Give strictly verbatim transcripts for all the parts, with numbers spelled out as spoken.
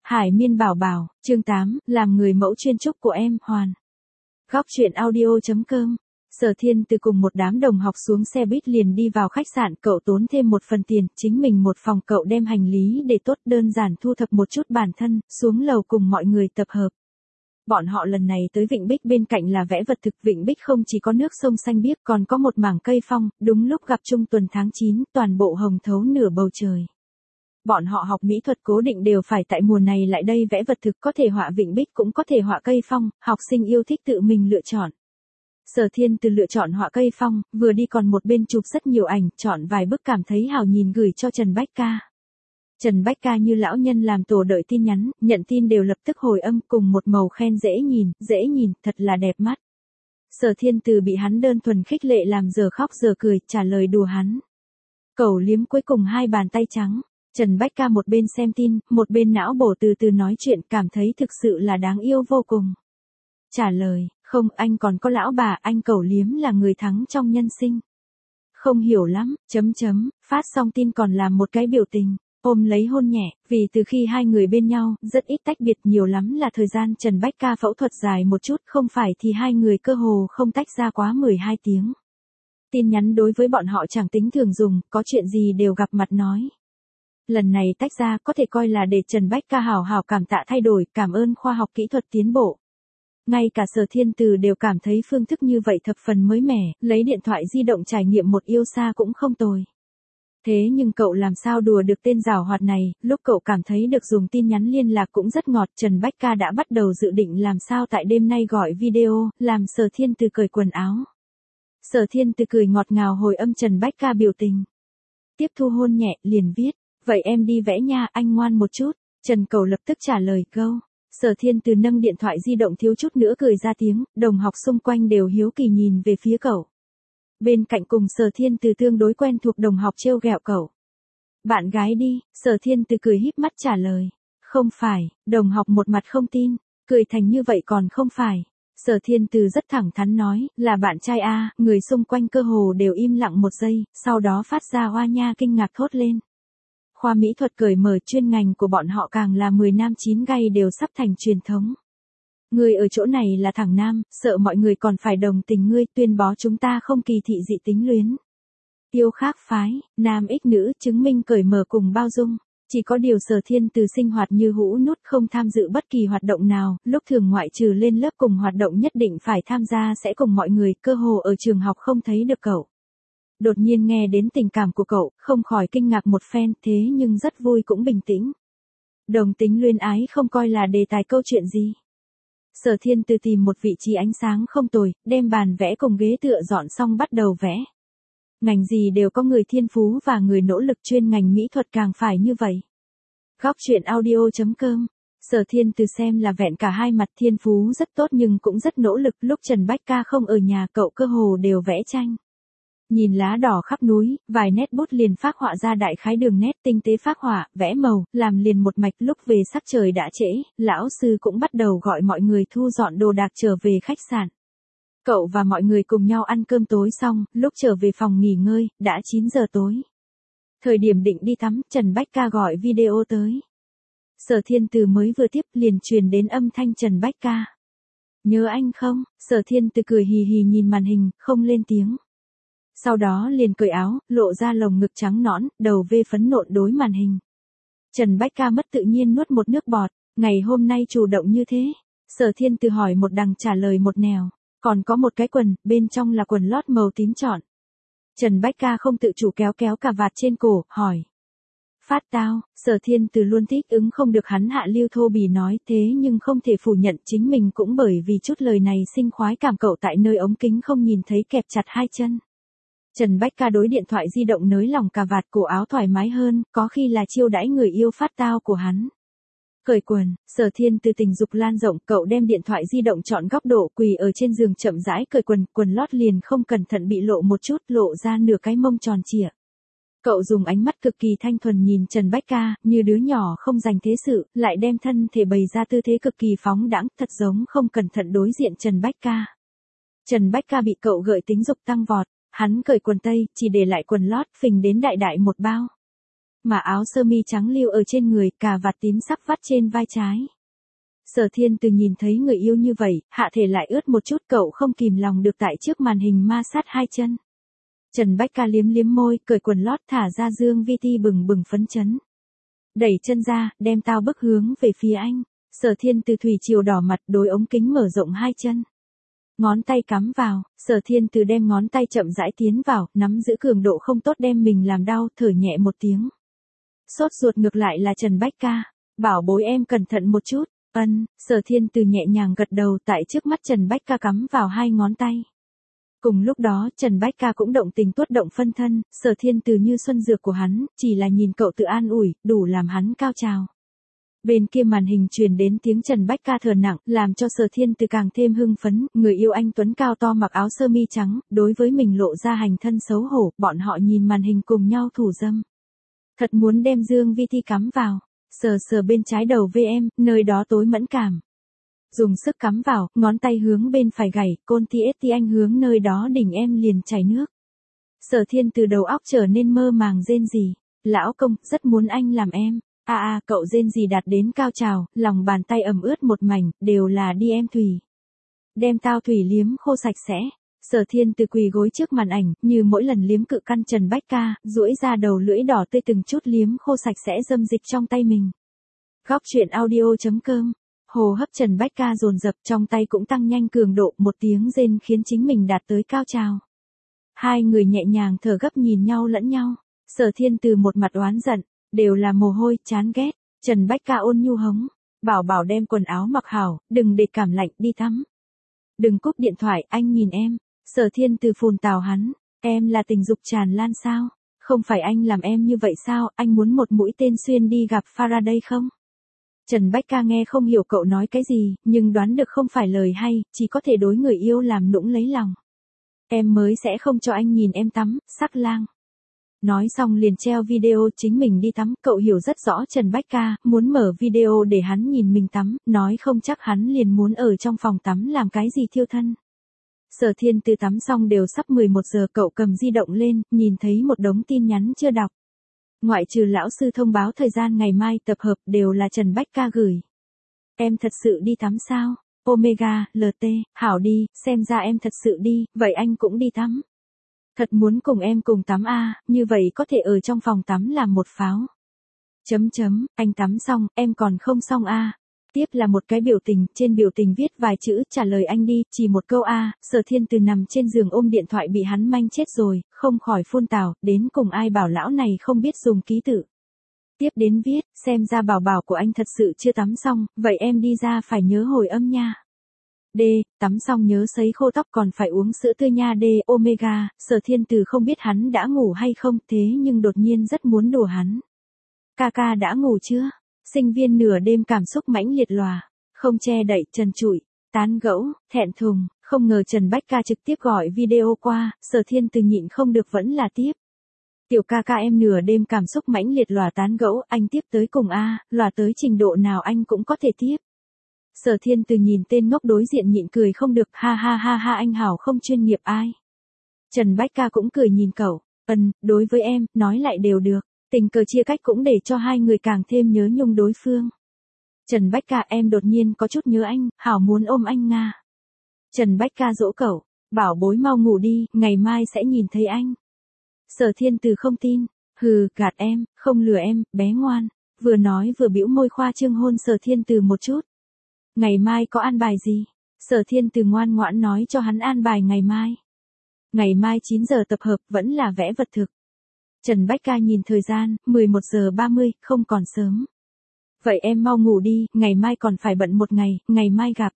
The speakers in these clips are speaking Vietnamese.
Hải Miên Bảo Bảo, chương tám, làm người mẫu chuyên trúc của em, Hoàn. Góc truyện audio.com. Sở Thiên từ cùng một đám đồng học xuống xe buýt liền đi vào khách sạn, cậu tốn thêm một phần tiền, chính mình một phòng, cậu đem hành lý để tốt, đơn giản thu thập một chút bản thân, xuống lầu cùng mọi người tập hợp. Bọn họ lần này tới Vịnh Bích, bên cạnh là vẽ vật thực. Vịnh Bích không chỉ có nước sông xanh biếc, còn có một mảng cây phong, đúng lúc gặp trung tuần tháng chín, toàn bộ hồng thấu nửa bầu trời. Bọn họ học mỹ thuật cố định đều phải tại mùa này lại đây vẽ vật thực, có thể họa Vịnh Bích cũng có thể họa cây phong, học sinh yêu thích tự mình lựa chọn. Sở Thiên từ lựa chọn họa cây phong, vừa đi còn một bên chụp rất nhiều ảnh, chọn vài bức cảm thấy hào nhìn gửi cho Trần Bách Ca. Trần Bách Ca như lão nhân làm tổ đợi tin nhắn, nhận tin đều lập tức hồi âm cùng một màu khen dễ nhìn, dễ nhìn, thật là đẹp mắt. Sở Thiên từ bị hắn đơn thuần khích lệ làm giờ khóc giờ cười, trả lời đùa hắn. Cẩu liếm cuối cùng hai bàn tay trắng. Trần Bách Ca một bên xem tin, một bên não bổ từ từ nói chuyện, cảm thấy thực sự là đáng yêu vô cùng. Trả lời, không, anh còn có lão bà, anh cẩu liếm là người thắng trong nhân sinh. Không hiểu lắm, chấm chấm, phát xong tin còn làm một cái biểu tình, ôm lấy hôn nhẹ, vì từ khi hai người bên nhau, rất ít tách biệt, nhiều lắm là thời gian Trần Bách Ca phẫu thuật dài một chút, không phải thì hai người cơ hồ không tách ra quá mười hai tiếng. Tin nhắn đối với bọn họ chẳng tính thường dùng, có chuyện gì đều gặp mặt nói. Lần này tách ra có thể coi là để Trần Bách Ca hào hào cảm tạ thay đổi, cảm ơn khoa học kỹ thuật tiến bộ. Ngay cả Sở Thiên Từ đều cảm thấy phương thức như vậy thập phần mới mẻ, lấy điện thoại di động trải nghiệm một yêu xa cũng không tồi. Thế nhưng cậu làm sao đùa được tên giảo hoạt này, lúc cậu cảm thấy được dùng tin nhắn liên lạc cũng rất ngọt, Trần Bách Ca đã bắt đầu dự định làm sao tại đêm nay gọi video, làm Sở Thiên Từ cởi quần áo. Sở Thiên Từ cười ngọt ngào hồi âm Trần Bách Ca biểu tình. Tiếp thu hôn nhẹ, liền viết. Vậy em đi vẽ nha, anh ngoan một chút. Trần Cẩu lập tức trả lời câu. Sở Thiên Từ nâng điện thoại di động thiếu chút nữa cười ra tiếng, đồng học xung quanh đều hiếu kỳ nhìn về phía cậu. Bên cạnh cùng Sở Thiên Từ tương đối quen thuộc đồng học trêu ghẹo cậu. Bạn gái đi, Sở Thiên Từ cười híp mắt trả lời. Không phải, đồng học một mặt không tin, cười thành như vậy còn không phải. Sở Thiên Từ rất thẳng thắn nói, là bạn trai a, người xung quanh cơ hồ đều im lặng một giây, sau đó phát ra hoa nha kinh ngạc thốt lên. Khoa mỹ thuật cởi mở chuyên ngành của bọn họ càng là mười nam chín gay đều sắp thành truyền thống. Người ở chỗ này là thằng nam, sợ mọi người còn phải đồng tình ngươi, tuyên bố chúng ta không kỳ thị dị tính luyến. Yêu khác phái, nam ích nữ, chứng minh cởi mở cùng bao dung. Chỉ có điều Sở Thiên Từ sinh hoạt như hũ nút, không tham dự bất kỳ hoạt động nào, lúc thường ngoại trừ lên lớp cùng hoạt động nhất định phải tham gia sẽ cùng mọi người, cơ hồ ở trường học không thấy được cậu. Đột nhiên nghe đến tình cảm của cậu, không khỏi kinh ngạc một phen, thế nhưng rất vui cũng bình tĩnh. Đồng tính luyến ái không coi là đề tài câu chuyện gì. Sở Thiên Từ tìm một vị trí ánh sáng không tồi, đem bàn vẽ cùng ghế tựa dọn xong bắt đầu vẽ. Ngành gì đều có người thiên phú và người nỗ lực, chuyên ngành mỹ thuật càng phải như vậy. Góc truyện audio.com. Sở Thiên Từ xem là vẹn cả hai mặt, thiên phú rất tốt nhưng cũng rất nỗ lực, lúc Trần Bách Ca không ở nhà cậu cơ hồ đều vẽ tranh. Nhìn lá đỏ khắp núi, vài nét bút liền phác họa ra đại khái đường nét, tinh tế phác họa, vẽ màu, làm liền một mạch. Lúc về sắc trời đã trễ, lão sư cũng bắt đầu gọi mọi người thu dọn đồ đạc trở về khách sạn. Cậu và mọi người cùng nhau ăn cơm tối xong, lúc trở về phòng nghỉ ngơi, đã chín giờ tối. Thời điểm định đi tắm, Trần Bách Ca gọi video tới. Sở Thiên Từ mới vừa tiếp liền truyền đến âm thanh Trần Bách Ca. Nhớ anh không? Sở Thiên Từ cười hì hì nhìn màn hình, không lên tiếng. Sau đó liền cởi áo, lộ ra lồng ngực trắng nõn, đầu vê phấn nộn đối màn hình. Trần Bách Ca mất tự nhiên nuốt một nước bọt, ngày hôm nay chủ động như thế. Sở Thiên Từ hỏi một đằng trả lời một nẻo, còn có một cái quần, bên trong là quần lót màu tím trọn. Trần Bách Ca không tự chủ kéo kéo cà vạt trên cổ, hỏi. Phát tao, Sở Thiên Từ luôn thích ứng không được hắn hạ lưu thô bỉ nói, thế nhưng không thể phủ nhận chính mình cũng bởi vì chút lời này sinh khoái cảm, cậu tại nơi ống kính không nhìn thấy kẹp chặt hai chân. Trần Bách Ca đối điện thoại di động nới lỏng cà vạt, cổ áo thoải mái hơn, có khi là chiêu đãi người yêu phát tao của hắn. Cởi quần, Sở Thiên Từ tình dục lan rộng, cậu đem điện thoại di động chọn góc độ, quỳ ở trên giường chậm rãi cởi quần, quần lót liền không cẩn thận bị lộ một chút, lộ ra nửa cái mông tròn trịa. Cậu dùng ánh mắt cực kỳ thanh thuần nhìn Trần Bách Ca, như đứa nhỏ không dành thế sự, lại đem thân thể bày ra tư thế cực kỳ phóng đãng, thật giống không cẩn thận đối diện Trần Bách Ca. Trần Bách Ca bị cậu gợi tính dục tăng vọt. Hắn cởi quần tây, chỉ để lại quần lót, phình đến đại đại một bao. mà áo sơ mi trắng lưu ở trên người, cà vạt tím sắc vắt trên vai trái. Sở Thiên Từ nhìn thấy người yêu như vậy, hạ thể lại ướt một chút, cậu không kìm lòng được tại trước màn hình ma sát hai chân. Trần Bách Ca liếm liếm môi, cởi quần lót thả ra Dương Vi Ti bừng bừng phấn chấn. Đẩy chân ra, đem tao bức hướng về phía anh. Sở Thiên Từ thủy chiều đỏ mặt, đối ống kính mở rộng hai chân. Ngón tay cắm vào, Sở Thiên Từ đem ngón tay chậm rãi tiến vào, nắm giữ cường độ không tốt đem mình làm đau, thở nhẹ một tiếng. Sốt ruột ngược lại là Trần Bách Ca. Bảo bối em cẩn thận một chút. Ân, Sở Thiên Từ nhẹ nhàng gật đầu, tại trước mắt Trần Bách Ca cắm vào hai ngón tay. Cùng lúc đó, Trần Bách Ca cũng động tình tuốt động phân thân, Sở Thiên Từ như xuân dược của hắn, chỉ là nhìn cậu tự an ủi, đủ làm hắn cao trào. Bên kia màn hình truyền đến tiếng Trần Bách Ca thở nặng, làm cho Sở Thiên Từ càng thêm hưng phấn, người yêu anh tuấn cao to mặc áo sơ mi trắng, đối với mình lộ ra hành thân xấu hổ, bọn họ nhìn màn hình cùng nhau thủ dâm. Thật muốn đem Dương Vi Ti cắm vào, sờ sờ bên trái đầu vê em, nơi đó tối mẫn cảm. Dùng sức cắm vào, ngón tay hướng bên phải gảy, côn ti ết ti anh hướng nơi đó đỉnh em liền chảy nước. Sở Thiên Từ đầu óc trở nên mơ màng rên rỉ, lão công, rất muốn anh làm em. A a, à, cậu rên rỉ đạt đến cao trào, lòng bàn tay ẩm ướt một mảnh, đều là đi em thủy. Đem tao thủy liếm khô sạch sẽ. Sở Thiên Từ quỳ gối trước màn ảnh, như mỗi lần liếm cự căn Trần Bách Ca, duỗi ra đầu lưỡi đỏ tươi từng chút liếm khô sạch sẽ dâm dịch trong tay mình. Góc truyện audio chấm com. Hồ hấp Trần Bách Ca dồn dập, trong tay cũng tăng nhanh cường độ, một tiếng rên khiến chính mình đạt tới cao trào. Hai người nhẹ nhàng thở gấp nhìn nhau lẫn nhau. Sở Thiên Từ một mặt oán giận, đều là mồ hôi, chán ghét. Trần Bách Ca ôn nhu hống, bảo bảo đem quần áo mặc hảo, đừng để cảm lạnh, đi tắm. Đừng cúp điện thoại, anh nhìn em. Sở Thiên Từ phùn tào hắn, em là tình dục tràn lan sao? Không phải anh làm em như vậy sao, anh muốn một mũi tên xuyên đi gặp Faraday không? Trần Bách Ca nghe không hiểu cậu nói cái gì, nhưng đoán được không phải lời hay, chỉ có thể đối người yêu làm nũng lấy lòng. Em mới sẽ không cho anh nhìn em tắm, sắc lang. Nói xong liền treo video chính mình đi tắm, cậu hiểu rất rõ Trần Bách Ca, muốn mở video để hắn nhìn mình tắm, nói không chắc hắn liền muốn ở trong phòng tắm làm cái gì thiêu thân. Sở Thiên Từ tắm xong đều sắp mười một giờ, cậu cầm di động lên, nhìn thấy một đống tin nhắn chưa đọc. Ngoại trừ lão sư thông báo thời gian ngày mai tập hợp đều là Trần Bách Ca gửi. Em thật sự đi tắm sao? Omega, lờ tê, hảo đi, xem ra em thật sự đi, vậy anh cũng đi tắm. Thật muốn cùng em cùng tắm a, à, như vậy có thể ở trong phòng tắm làm một pháo. Chấm chấm, anh tắm xong, em còn không xong a. À. Tiếp là một cái biểu tình, trên biểu tình viết vài chữ, trả lời anh đi, chỉ một câu a. À. Sở Thiên Từ nằm trên giường ôm điện thoại bị hắn manh chết rồi, không khỏi phun tào, đến cùng ai bảo lão này không biết dùng ký tự. Tiếp đến viết, xem ra bảo bảo của anh thật sự chưa tắm xong, vậy em đi ra phải nhớ hồi âm nha. D, tắm xong nhớ sấy khô tóc còn phải uống sữa tươi nha. D, Omega, Sở Thiên Từ không biết hắn đã ngủ hay không, thế nhưng đột nhiên rất muốn đùa hắn. Ca ca đã ngủ chưa? Sinh viên nửa đêm cảm xúc mãnh liệt lòa, không che đậy, trần trụi, tán gẫu, thẹn thùng, không ngờ Trần Bách Ca trực tiếp gọi video qua, Sở Thiên Từ nhịn không được vẫn là tiếp. Tiểu ca ca em nửa đêm cảm xúc mãnh liệt lòa tán gẫu, anh tiếp tới cùng a, lòa tới trình độ nào anh cũng có thể tiếp. Sở Thiên Từ nhìn tên ngốc đối diện nhịn cười không được, ha ha ha ha anh hảo không chuyên nghiệp ai. Trần Bách Ca cũng cười nhìn cậu, ân, đối với em, nói lại đều được, tình cờ chia cách cũng để cho hai người càng thêm nhớ nhung đối phương. Trần Bách Ca em đột nhiên có chút nhớ anh, hảo muốn ôm anh nga. Trần Bách Ca dỗ cậu, bảo bối mau ngủ đi, ngày mai sẽ nhìn thấy anh. Sở Thiên Từ không tin, hừ, gạt em, không lừa em, bé ngoan, vừa nói vừa bĩu môi khoa trương hôn Sở Thiên Từ một chút. Ngày mai có an bài gì? Sở Thiên Từ ngoan ngoãn nói cho hắn an bài ngày mai. Ngày mai chín giờ tập hợp, vẫn là vẽ vật thực. Trần Bách Ca nhìn thời gian, mười một giờ ba mươi, không còn sớm. Vậy em mau ngủ đi, ngày mai còn phải bận một ngày, ngày mai gặp.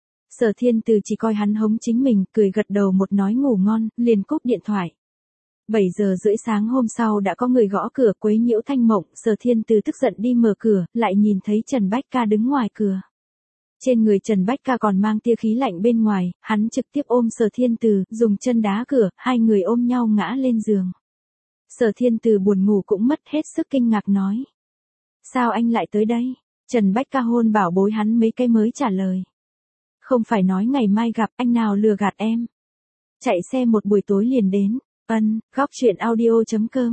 Sở Thiên Từ chỉ coi hắn hống chính mình, cười gật đầu một nói ngủ ngon, liền cúp điện thoại. bảy giờ rưỡi sáng hôm sau đã có người gõ cửa quấy nhiễu thanh mộng, Sở Thiên Từ tức giận đi mở cửa, lại nhìn thấy Trần Bách Ca đứng ngoài cửa. Trên người Trần Bách Ca còn mang tia khí lạnh bên ngoài, hắn trực tiếp ôm Sở Thiên Từ, dùng chân đá cửa, hai người ôm nhau ngã lên giường. Sở Thiên Từ buồn ngủ cũng mất hết sức kinh ngạc nói. Sao anh lại tới đây? Trần Bách Ca hôn bảo bối hắn mấy cái mới trả lời. Không phải nói ngày mai gặp, anh nào lừa gạt em. Chạy xe một buổi tối liền đến. Ân, góc truyện audio chấm com.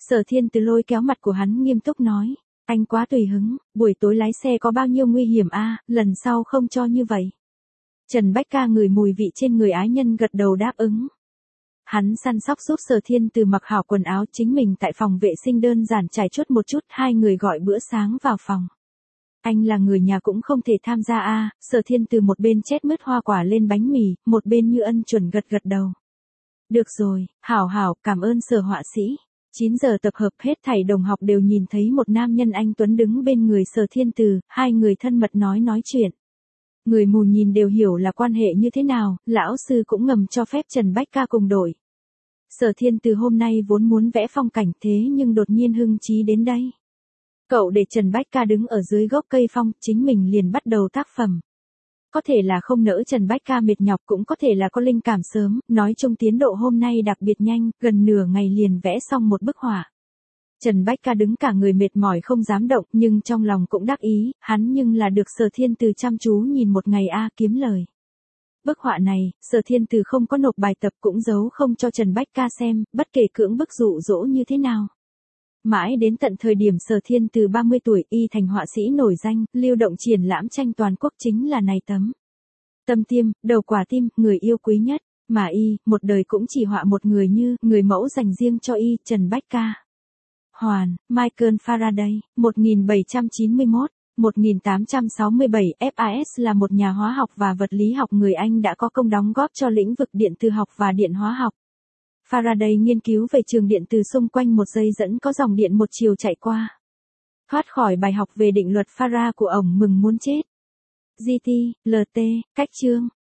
Sở Thiên Từ lôi kéo mặt của hắn nghiêm túc nói. Anh quá tùy hứng, buổi tối lái xe có bao nhiêu nguy hiểm a, lần sau không cho như vậy. Trần Bách Ca ngửi mùi vị trên người ái nhân gật đầu đáp ứng. Hắn săn sóc giúp Sở Thiên Từ mặc hảo quần áo, chính mình tại phòng vệ sinh đơn giản trải chuốt một chút, hai người gọi bữa sáng vào phòng. Anh là người nhà cũng không thể tham gia a, Sở Thiên Từ một bên chét mứt hoa quả lên bánh mì, một bên như ân chuẩn gật gật đầu. Được rồi, hảo hảo, cảm ơn Sở họa sĩ. chín giờ tập hợp, hết thảy đồng học đều nhìn thấy một nam nhân anh tuấn đứng bên người Sở Thiên Từ, hai người thân mật nói nói chuyện. Người mù nhìn đều hiểu là quan hệ như thế nào, lão sư cũng ngầm cho phép Trần Bách Ca cùng đổi. Sở Thiên Từ hôm nay vốn muốn vẽ phong cảnh thế nhưng đột nhiên hưng trí đến đây. Cậu để Trần Bách Ca đứng ở dưới gốc cây phong, chính mình liền bắt đầu tác phẩm. Có thể là không nỡ Trần Bách Ca mệt nhọc, cũng có thể là có linh cảm sớm, nói chung tiến độ hôm nay đặc biệt nhanh, gần nửa ngày liền vẽ xong một bức họa. Trần Bách Ca đứng cả người mệt mỏi không dám động, nhưng trong lòng cũng đắc ý, hắn nhưng là được Sở Thiên Từ chăm chú nhìn một ngày a kiếm lời. Bức họa này, Sở Thiên Từ không có nộp bài tập cũng giấu không cho Trần Bách Ca xem, bất kể cưỡng bức dụ dỗ như thế nào. Mãi đến tận thời điểm Sở Thiên Từ ba mươi tuổi y thành họa sĩ nổi danh, lưu động triển lãm tranh toàn quốc chính là này tấm. Tâm tiêm, đầu quả tim, người yêu quý nhất, mà y, một đời cũng chỉ họa một người như, người mẫu dành riêng cho y, Trần Bách Ca. Hoàn, Michael Faraday, một nghìn bảy trăm chín mươi mốt đến một nghìn tám trăm sáu mươi bảy, ép a ét là một nhà hóa học và vật lý học người Anh đã có công đóng góp cho lĩnh vực điện từ học và điện hóa học. Faraday nghiên cứu về trường điện từ xung quanh một dây dẫn có dòng điện một chiều chạy qua. Thoát khỏi bài học về định luật Farad của ổng mừng muốn chết. giê tê, lờ tê, cách chương.